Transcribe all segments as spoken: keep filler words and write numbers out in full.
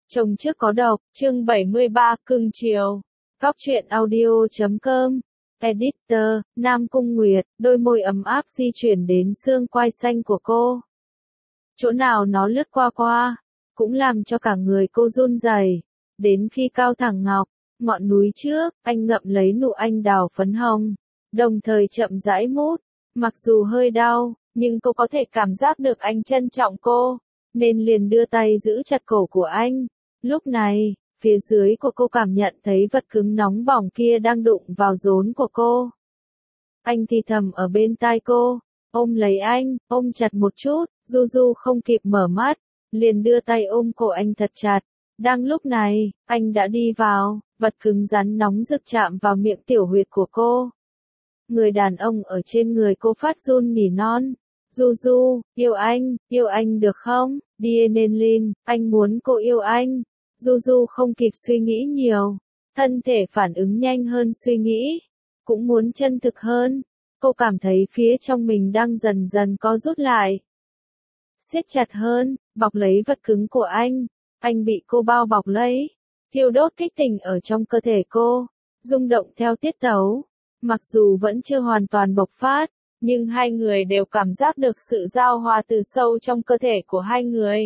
Chồng trước có độc, chương bảy mươi ba, cưng chiều. Góc truyện audio chấm com. Editor, Nam Cung Nguyệt, đôi môi ấm áp di chuyển đến xương quai xanh của cô. Chỗ nào nó lướt qua qua, cũng làm cho cả người cô run rẩy. Đến khi cao thẳng ngọc, ngọn núi trước, anh ngậm lấy nụ anh đào phấn hồng, đồng thời chậm rãi mút. Mặc dù hơi đau, nhưng cô có thể cảm giác được anh trân trọng cô, nên liền đưa tay giữ chặt cổ của anh. Lúc này, phía dưới của cô cảm nhận thấy vật cứng nóng bỏng kia đang đụng vào rốn của cô. Anh thì thầm ở bên tai cô, ôm lấy anh, ôm chặt một chút. Du Du không kịp mở mắt, liền đưa tay ôm cổ anh thật chặt. Đang lúc này, anh đã đi vào, vật cứng rắn nóng rực chạm vào miệng tiểu huyệt của cô. Người đàn ông ở trên người cô phát run nỉ non. Du Du, yêu anh, yêu anh được không? Dienelin, anh muốn cô yêu anh. Du Du không kịp suy nghĩ nhiều, thân thể phản ứng nhanh hơn suy nghĩ, cũng muốn chân thực hơn. Cô cảm thấy phía trong mình đang dần dần co rút lại, siết chặt hơn, bọc lấy vật cứng của anh. Anh bị cô bao bọc lấy, thiêu đốt kích tình ở trong cơ thể cô, rung động theo tiết tấu. Mặc dù vẫn chưa hoàn toàn bộc phát, nhưng hai người đều cảm giác được sự giao hòa từ sâu trong cơ thể của hai người.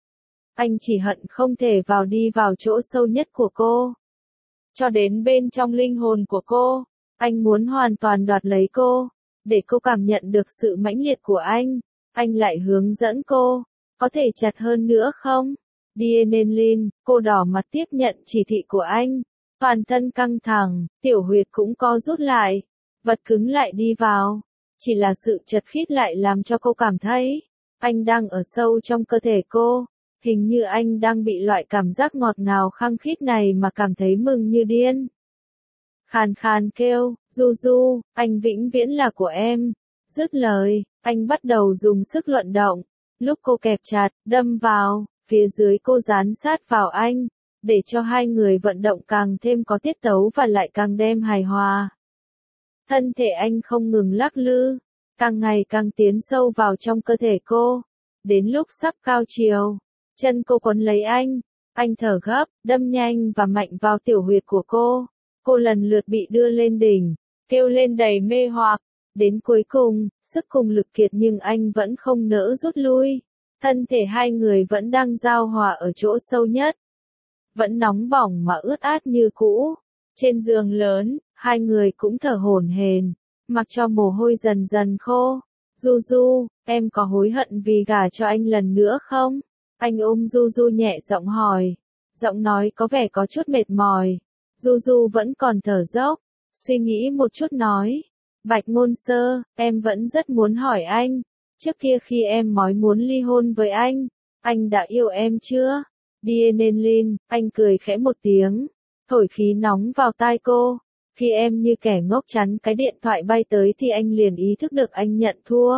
Anh chỉ hận không thể vào đi vào chỗ sâu nhất của cô, cho đến bên trong linh hồn của cô. Anh muốn hoàn toàn đoạt lấy cô, để cô cảm nhận được sự mãnh liệt của anh. Anh lại hướng dẫn cô, có thể chặt hơn nữa không? Dienelin, cô đỏ mặt tiếp nhận chỉ thị của anh. Toàn thân căng thẳng, tiểu huyệt cũng co rút lại, vật cứng lại đi vào. Chỉ là sự chật khít lại làm cho cô cảm thấy, anh đang ở sâu trong cơ thể cô. Hình như anh đang bị loại cảm giác ngọt ngào khăng khít này mà cảm thấy mừng như điên. Khàn khàn kêu, Du Du, anh vĩnh viễn là của em. Dứt lời, anh bắt đầu dùng sức luận động. Lúc cô kẹp chặt, đâm vào, phía dưới cô dán sát vào anh, để cho hai người vận động càng thêm có tiết tấu và lại càng đem hài hòa. Thân thể anh không ngừng lắc lư, càng ngày càng tiến sâu vào trong cơ thể cô. Đến lúc sắp cao chiều, chân cô quấn lấy anh, anh thở gấp, đâm nhanh và mạnh vào tiểu huyệt của cô. Cô lần lượt bị đưa lên đỉnh, kêu lên đầy mê hoặc. Đến cuối cùng, sức cùng lực kiệt nhưng anh vẫn không nỡ rút lui. Thân thể hai người vẫn đang giao hòa ở chỗ sâu nhất, vẫn nóng bỏng mà ướt át như cũ. Trên giường lớn, hai người cũng thở hổn hển, mặc cho mồ hôi dần dần khô. Du Du, em có hối hận vì gả cho anh lần nữa không? Anh ôm Du Du nhẹ giọng hỏi, giọng nói có vẻ có chút mệt mỏi. Du Du vẫn còn thở dốc, suy nghĩ một chút nói, Bạch Ngôn Sơ, em vẫn rất muốn hỏi anh, trước kia khi em nói muốn ly hôn với anh, anh đã yêu em chưa? Dienelin, anh cười khẽ một tiếng, thổi khí nóng vào tai cô. Khi em như kẻ ngốc chắn cái điện thoại bay tới thì anh liền ý thức được anh nhận thua.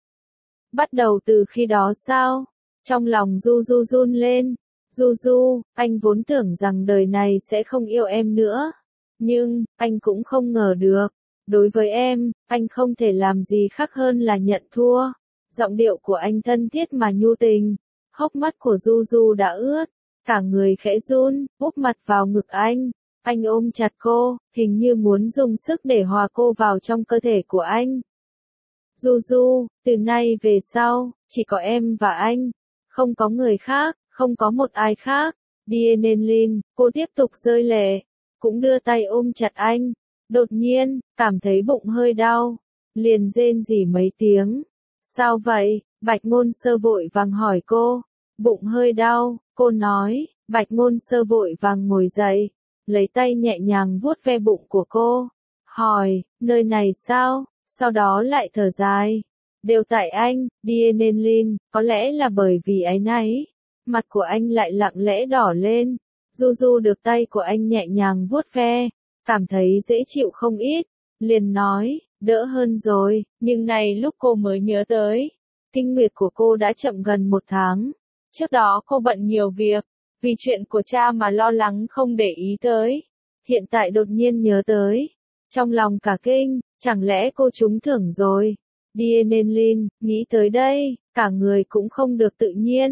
Bắt đầu từ khi đó sao? Trong lòng Du Du run lên. Du Du, anh vốn tưởng rằng đời này sẽ không yêu em nữa. Nhưng, anh cũng không ngờ được. Đối với em, anh không thể làm gì khác hơn là nhận thua. Giọng điệu của anh thân thiết mà nhu tình. Hốc mắt của Du Du đã ướt, cả người khẽ run, úp mặt vào ngực anh. Anh ôm chặt cô, hình như muốn dùng sức để hòa cô vào trong cơ thể của anh. Du Du, từ nay về sau, chỉ có em và anh, không có người khác, không có một ai khác. Dienelin, cô tiếp tục rơi lệ, cũng đưa tay ôm chặt anh. Đột nhiên, cảm thấy bụng hơi đau, liền rên rỉ mấy tiếng. Sao vậy? Bạch Ngôn Sơ vội vàng hỏi cô. Bụng hơi đau, cô nói. Bạch Ngôn Sơ vội vàng ngồi dậy, lấy tay nhẹ nhàng vuốt ve bụng của cô, hỏi, nơi này sao? Sau đó lại thở dài. Đều tại anh, Dienelin, có lẽ là bởi vì áy náy. Mặt của anh lại lặng lẽ đỏ lên. Du Du được tay của anh nhẹ nhàng vuốt ve, cảm thấy dễ chịu không ít, liền nói, đỡ hơn rồi. Nhưng này lúc cô mới nhớ tới, kinh nguyệt của cô đã chậm gần một tháng. Trước đó cô bận nhiều việc, vì chuyện của cha mà lo lắng không để ý tới. Hiện tại đột nhiên nhớ tới, trong lòng cả kinh, chẳng lẽ cô trúng thưởng rồi? Dienelin, nghĩ tới đây, cả người cũng không được tự nhiên.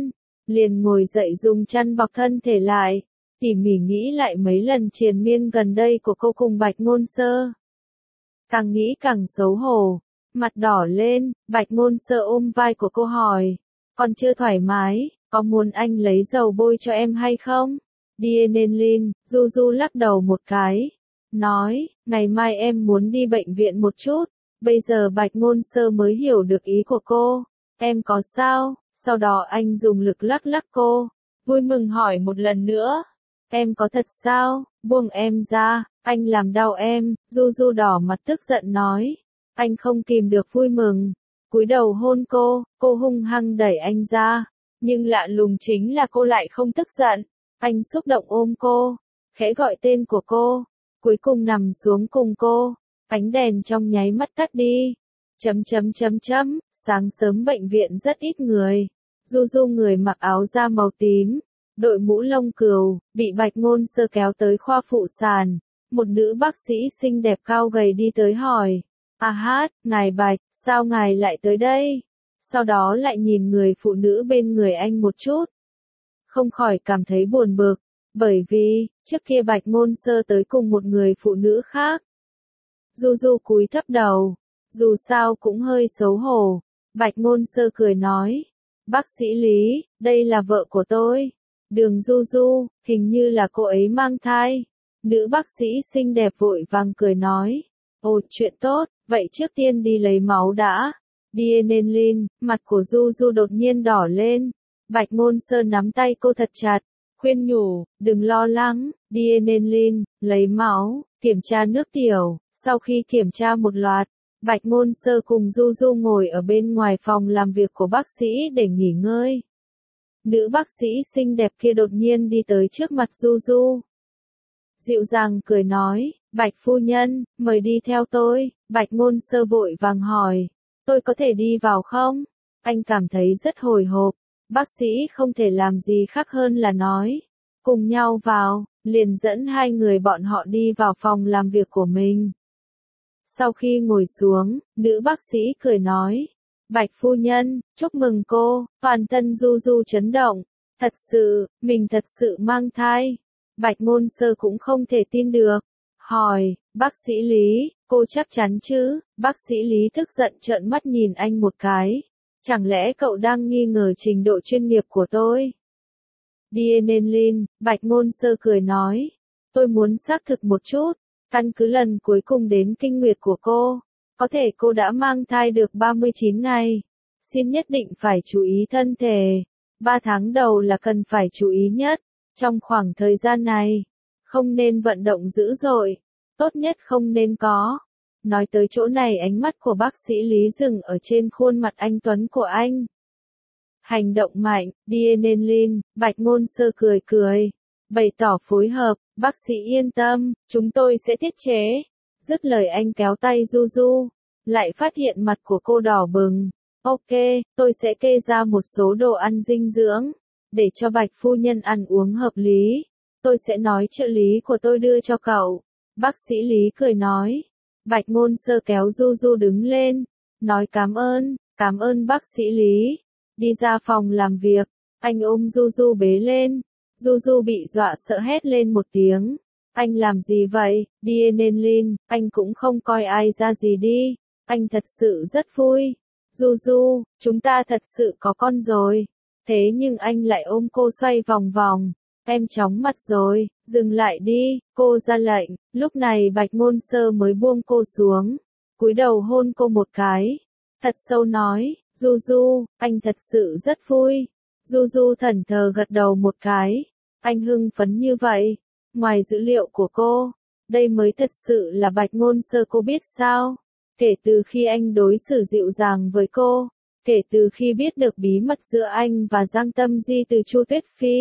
liền ngồi dậy dùng chăn bọc thân thể lại, tỉ mỉ nghĩ lại mấy lần triền miên gần đây của cô cùng Bạch Ngôn Sơ. Càng nghĩ càng xấu hổ, mặt đỏ lên, Bạch Ngôn Sơ ôm vai của cô hỏi, còn chưa thoải mái, có muốn anh lấy dầu bôi cho em hay không? Đienenlin, Du Du lắc đầu một cái, nói, ngày mai em muốn đi bệnh viện một chút. Bây giờ Bạch Ngôn Sơ mới hiểu được ý của cô, em có sao? Sau đó anh dùng lực lắc lắc cô, vui mừng hỏi một lần nữa, em có thật sao? Buông em ra, anh làm đau em. Du Du đỏ mặt tức giận nói, anh không kìm được vui mừng, cúi đầu hôn cô, cô hung hăng đẩy anh ra, nhưng lạ lùng chính là cô lại không tức giận, anh xúc động ôm cô, khẽ gọi tên của cô, cuối cùng nằm xuống cùng cô, ánh đèn trong nháy mắt tắt đi. Chấm chấm chấm chấm, sáng sớm bệnh viện rất ít người. Du Du người mặc áo da màu tím, đội mũ lông cừu, bị Bạch Ngôn Sơ kéo tới khoa phụ sản. Một nữ bác sĩ xinh đẹp cao gầy đi tới hỏi, à hát, ngài Bạch, sao ngài lại tới đây? Sau đó lại nhìn người phụ nữ bên người anh một chút. Không khỏi cảm thấy buồn bực, bởi vì, trước kia Bạch Ngôn Sơ tới cùng một người phụ nữ khác. Du Du cúi thấp đầu, dù sao cũng hơi xấu hổ. Bạch Ngôn Sơ cười nói, bác sĩ Lý, đây là vợ của tôi, Đường Du Du, hình như là cô ấy mang thai. Nữ bác sĩ xinh đẹp vội vàng cười nói, ồ chuyện tốt, vậy trước tiên đi lấy máu đã. Đienenlin, mặt của Du Du đột nhiên đỏ lên. Bạch Ngôn Sơ nắm tay cô thật chặt, khuyên nhủ, đừng lo lắng. Đienenlin, lấy máu, kiểm tra nước tiểu. Sau khi kiểm tra một loạt, Bạch Ngôn Sơ cùng Du Du ngồi ở bên ngoài phòng làm việc của bác sĩ để nghỉ ngơi. Nữ bác sĩ xinh đẹp kia đột nhiên đi tới trước mặt Du Du. Dịu dàng cười nói, Bạch phu nhân, mời đi theo tôi. Bạch Ngôn Sơ vội vàng hỏi, tôi có thể đi vào không? Anh cảm thấy rất hồi hộp, bác sĩ không thể làm gì khác hơn là nói, cùng nhau vào, liền dẫn hai người bọn họ đi vào phòng làm việc của mình. Sau khi ngồi xuống, nữ bác sĩ cười nói, Bạch phu nhân, chúc mừng cô. Toàn thân Du Du chấn động, thật sự, mình thật sự mang thai. Bạch Ngôn Sơ cũng không thể tin được, hỏi, bác sĩ Lý, cô chắc chắn chứ? Bác sĩ Lý tức giận trợn mắt nhìn anh một cái, chẳng lẽ cậu đang nghi ngờ trình độ chuyên nghiệp của tôi? Đienenlin, Bạch Ngôn Sơ cười nói, tôi muốn xác thực một chút. Căn cứ lần cuối cùng đến kinh nguyệt của cô, có thể cô đã mang thai được ba mươi chín ngày. Xin nhất định phải chú ý thân thể. ba tháng đầu là cần phải chú ý nhất. Trong khoảng thời gian này, không nên vận động dữ dội. Tốt nhất không nên có. Nói tới chỗ này ánh mắt của bác sĩ Lý dừng ở trên khuôn mặt anh tuấn của anh. Hành động mạnh, Đienenlin, Bạch Ngôn Sơ cười cười, bày tỏ phối hợp, bác sĩ yên tâm, chúng tôi sẽ tiết chế. Dứt lời anh kéo tay Du Du, lại phát hiện mặt của cô đỏ bừng. Ok, tôi sẽ kê ra một số đồ ăn dinh dưỡng, để cho Bạch phu nhân ăn uống hợp lý. Tôi sẽ nói trợ lý của tôi đưa cho cậu. Bác sĩ Lý cười nói. Bạch Ngôn Sơ kéo Du Du đứng lên, nói cảm ơn, cảm ơn bác sĩ Lý. Đi ra phòng làm việc, anh ôm Du Du bế lên. Du Du bị dọa sợ hét lên một tiếng. Anh làm gì vậy? Đienenlin, anh cũng không coi ai ra gì đi. Anh thật sự rất vui. Du Du, chúng ta thật sự có con rồi. Thế nhưng anh lại ôm cô xoay vòng vòng. Em chóng mặt rồi, dừng lại đi, cô ra lệnh. Lúc này Bạch Ngôn Sơ mới buông cô xuống, cúi đầu hôn cô một cái, thật sâu nói, Du Du, anh thật sự rất vui. Du Du thẫn thờ gật đầu một cái, anh hưng phấn như vậy. Ngoài dữ liệu của cô, đây mới thật sự là Bạch Ngôn Sơ cô biết sao? Kể từ khi anh đối xử dịu dàng với cô, kể từ khi biết được bí mật giữa anh và Giang Tâm Di từ Chu Tuyết Phi,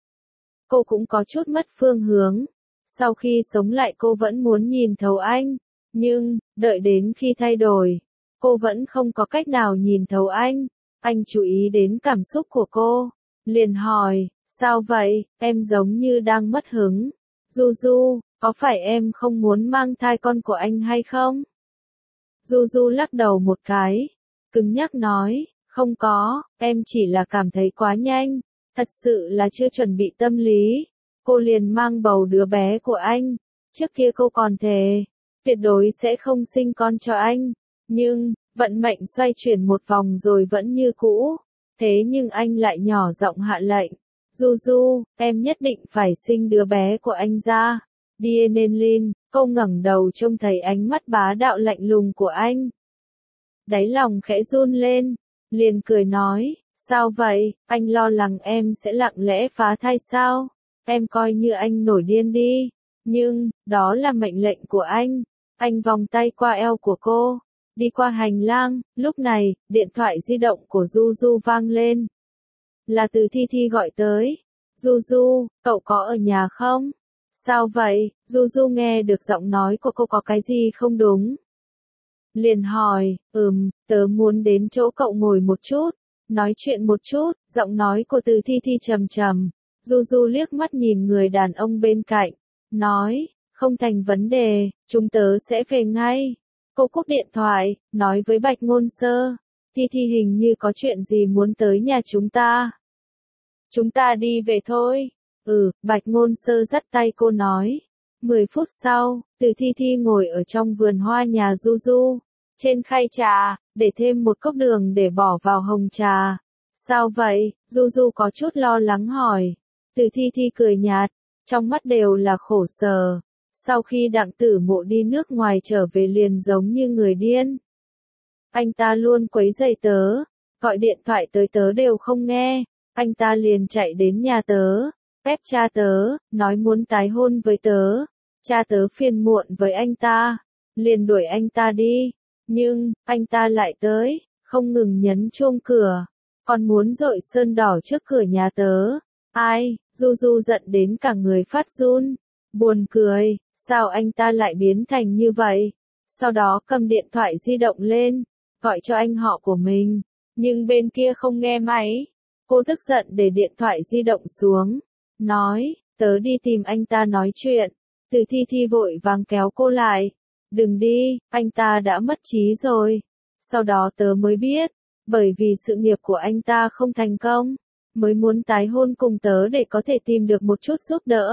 cô cũng có chút mất phương hướng. Sau khi sống lại cô vẫn muốn nhìn thấu anh, nhưng, đợi đến khi thay đổi, cô vẫn không có cách nào nhìn thấu anh. Anh chú ý đến cảm xúc của cô, liền hỏi, sao vậy, em giống như đang mất hứng. Du Du, có phải em không muốn mang thai con của anh hay không? Du Du lắc đầu một cái, cứng nhắc nói, không có, em chỉ là cảm thấy quá nhanh. Thật sự là chưa chuẩn bị tâm lý. Cô liền mang bầu đứa bé của anh. Trước kia cô còn thề, tuyệt đối sẽ không sinh con cho anh. Nhưng, vận mệnh xoay chuyển một vòng rồi vẫn như cũ. Thế nhưng anh lại nhỏ giọng hạ lệnh. Du Du, em nhất định phải sinh đứa bé của anh ra. Điên, cô ngẩng đầu trông thấy ánh mắt bá đạo lạnh lùng của anh. Đáy lòng khẽ run lên, liền cười nói, sao vậy, anh lo lắng em sẽ lặng lẽ phá thai sao? Em coi như anh nổi điên đi. Nhưng, đó là mệnh lệnh của anh. Anh vòng tay qua eo của cô, đi qua hành lang, lúc này, điện thoại di động của Du Du vang lên. Là Từ Thi Thi gọi tới. Du Du, cậu có ở nhà không? Sao vậy? Du Du nghe được giọng nói của cô có cái gì không đúng. Liền hỏi, ừm, tớ muốn đến chỗ cậu ngồi một chút, nói chuyện một chút, giọng nói của Từ Thi Thi trầm trầm. Du Du liếc mắt nhìn người đàn ông bên cạnh, nói, không thành vấn đề, chúng tớ sẽ về ngay. Cô cúp điện thoại, nói với Bạch Ngôn Sơ, Thi Thi hình như có chuyện gì muốn tới nhà chúng ta. Chúng ta đi về thôi. Ừ, Bạch Ngôn Sơ dắt tay cô nói. Mười phút sau, Từ Thi Thi ngồi ở trong vườn hoa nhà Du Du. Trên khay trà, để thêm một cốc đường để bỏ vào hồng trà. Sao vậy? Du Du có chút lo lắng hỏi. Từ Thi Thi cười nhạt, trong mắt đều là khổ sở. Sau khi Đặng Tử Mộ đi nước ngoài trở về liền giống như người điên. Anh ta luôn quấy rầy tớ, gọi điện thoại tới tớ đều không nghe. Anh ta liền chạy đến nhà tớ, ép cha tớ, nói muốn tái hôn với tớ. Cha tớ phiền muộn với anh ta, liền đuổi anh ta đi. Nhưng, anh ta lại tới, không ngừng nhấn chuông cửa, còn muốn dội sơn đỏ trước cửa nhà tớ. Ai, Du Du giận đến cả người phát run. Buồn cười, sao anh ta lại biến thành như vậy? Sau đó cầm điện thoại di động lên, gọi cho anh họ của mình, nhưng bên kia không nghe máy. Cô tức giận để điện thoại di động xuống, nói, tớ đi tìm anh ta nói chuyện. Từ Thi Thi vội vàng kéo cô lại. Đừng đi, anh ta đã mất trí rồi. Sau đó tớ mới biết, bởi vì sự nghiệp của anh ta không thành công, mới muốn tái hôn cùng tớ để có thể tìm được một chút giúp đỡ.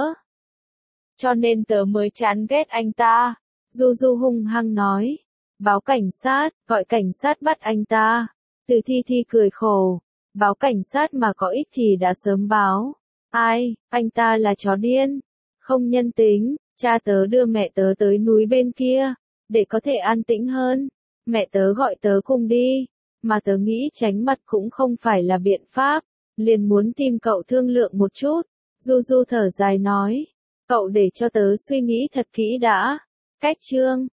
Cho nên tớ mới chán ghét anh ta. Du Du hung hăng nói. Báo cảnh sát, gọi cảnh sát bắt anh ta. Từ Thi Thi cười khổ. Báo cảnh sát mà có ích thì đã sớm báo. Ai, anh ta là chó điên. Không nhân tính, cha tớ đưa mẹ tớ tới núi bên kia, để có thể an tĩnh hơn. Mẹ tớ gọi tớ cùng đi, mà tớ nghĩ tránh mặt cũng không phải là biện pháp, liền muốn tìm cậu thương lượng một chút. Du Du thở dài nói, cậu để cho tớ suy nghĩ thật kỹ đã. Cách chương